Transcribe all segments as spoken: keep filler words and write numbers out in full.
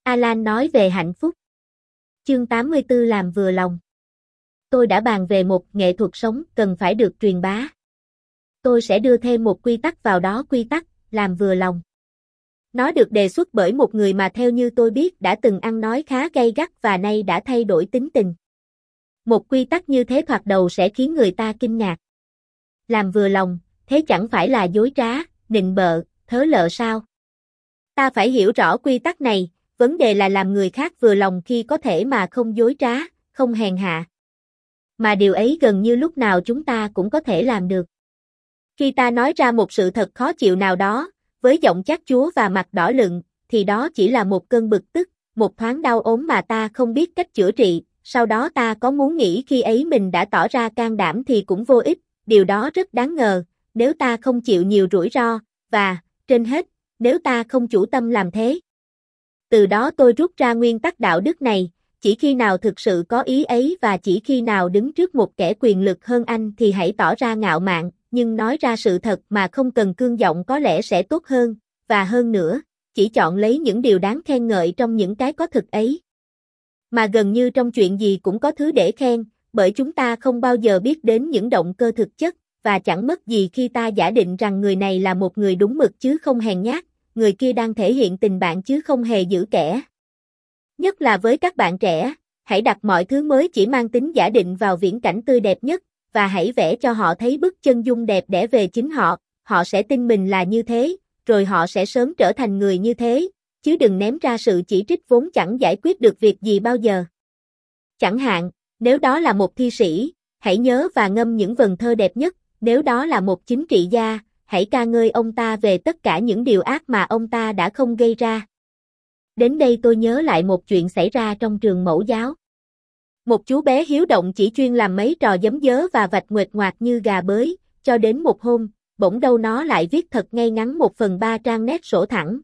Alan nói về hạnh phúc. Chương tám mươi tư làm vừa lòng. Tôi đã bàn về một nghệ thuật sống cần phải được truyền bá. Tôi sẽ đưa thêm một quy tắc vào đó, quy tắc làm vừa lòng. Nó được đề xuất bởi một người mà theo như tôi biết đã từng ăn nói khá gay gắt và nay đã thay đổi tính tình. Một quy tắc như thế thoạt đầu sẽ khiến người ta kinh ngạc. Làm vừa lòng, thế chẳng phải là dối trá, nịnh bợ, thớ lợ sao? Ta phải hiểu rõ quy tắc này, vấn đề là làm người khác vừa lòng khi có thể mà không dối trá, không hèn hạ. Mà điều ấy gần như lúc nào chúng ta cũng có thể làm được. Khi ta nói ra một sự thật khó chịu nào đó, với giọng chát chúa và mặt đỏ lựng, thì đó chỉ là một cơn bực tức, một thoáng đau ốm mà ta không biết cách chữa trị, sau đó ta có muốn nghĩ khi ấy mình đã tỏ ra can đảm thì cũng vô ích, điều đó rất đáng ngờ, nếu ta không chịu nhiều rủi ro, và, trên hết, nếu ta không chủ tâm làm thế. Từ đó tôi rút ra nguyên tắc đạo đức này, chỉ khi nào thực sự có ý ấy và chỉ khi nào đứng trước một kẻ quyền lực hơn anh thì hãy tỏ ra ngạo mạn, nhưng nói ra sự thật mà không cần cương giọng có lẽ sẽ tốt hơn, và hơn nữa, chỉ chọn lấy những điều đáng khen ngợi trong những cái có thực ấy. Mà gần như trong chuyện gì cũng có thứ để khen, bởi chúng ta không bao giờ biết đến những động cơ thực chất, và chẳng mất gì khi ta giả định rằng người này là một người đúng mực chứ không hèn nhát, người kia đang thể hiện tình bạn chứ không hề giữ kẻ. Nhất là với các bạn trẻ, hãy đặt mọi thứ mới chỉ mang tính giả định vào viễn cảnh tươi đẹp nhất, và hãy vẽ cho họ thấy bức chân dung đẹp đẽ về chính họ, họ sẽ tin mình là như thế, rồi họ sẽ sớm trở thành người như thế, chứ đừng ném ra sự chỉ trích vốn chẳng giải quyết được việc gì bao giờ. Chẳng hạn, nếu đó là một thi sĩ, hãy nhớ và ngâm những vần thơ đẹp nhất, nếu đó là một chính trị gia, hãy ca ngợi ông ta về tất cả những điều ác mà ông ta đã không gây ra. Đến đây tôi nhớ lại một chuyện xảy ra trong trường mẫu giáo. Một chú bé hiếu động chỉ chuyên làm mấy trò giấm dớ và vạch nguệch ngoạc như gà bới, cho đến một hôm, bỗng đâu nó lại viết thật ngay ngắn một phần ba trang nét sổ thẳng.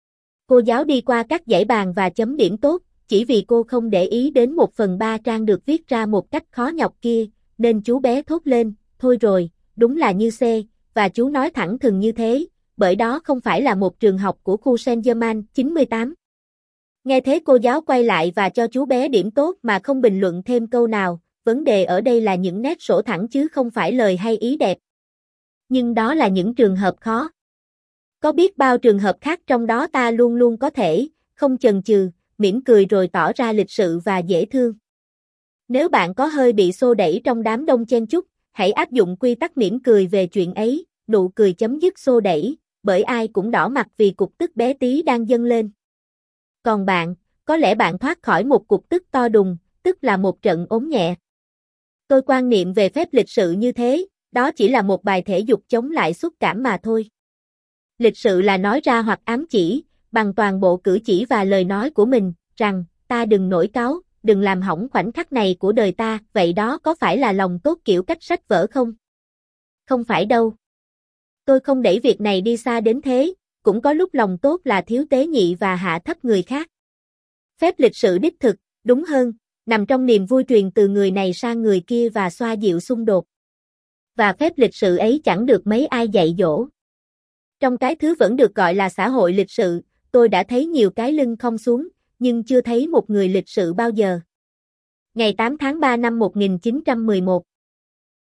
Cô giáo đi qua các dãy bàn và chấm điểm tốt, chỉ vì cô không để ý đến một phần ba trang được viết ra một cách khó nhọc kia, nên chú bé thốt lên, thôi rồi, đúng là như C, và chú nói thẳng thừng như thế, bởi đó không phải là một trường học của khu Saint-Germain chín mươi tám. Nghe thế cô giáo quay lại và cho chú bé điểm tốt mà không bình luận thêm câu nào, vấn đề ở đây là những nét sổ thẳng chứ không phải lời hay ý đẹp. Nhưng đó là những trường hợp khó. Có biết bao trường hợp khác trong đó ta luôn luôn có thể, không chần chừ, mỉm cười rồi tỏ ra lịch sự và dễ thương. Nếu bạn có hơi bị xô đẩy trong đám đông chen chúc, hãy áp dụng quy tắc mỉm cười về chuyện ấy, nụ cười chấm dứt xô đẩy, bởi ai cũng đỏ mặt vì cục tức bé tí đang dâng lên. Còn bạn, có lẽ bạn thoát khỏi một cục tức to đùng, tức là một trận ốm nhẹ. Tôi quan niệm về phép lịch sự như thế, đó chỉ là một bài thể dục chống lại xúc cảm mà thôi. Lịch sự là nói ra hoặc ám chỉ, bằng toàn bộ cử chỉ và lời nói của mình, rằng, ta đừng nổi cáu, đừng làm hỏng khoảnh khắc này của đời ta, vậy đó có phải là lòng tốt kiểu cách sách vở không? Không phải đâu. Tôi không đẩy việc này đi xa đến thế, cũng có lúc lòng tốt là thiếu tế nhị và hạ thấp người khác. Phép lịch sự đích thực, đúng hơn, nằm trong niềm vui truyền từ người này sang người kia và xoa dịu xung đột. Và phép lịch sự ấy chẳng được mấy ai dạy dỗ. Trong cái thứ vẫn được gọi là xã hội lịch sự, tôi đã thấy nhiều cái lưng khom xuống, nhưng chưa thấy một người lịch sự bao giờ. Ngày tám tháng ba năm một nghìn chín trăm mười một,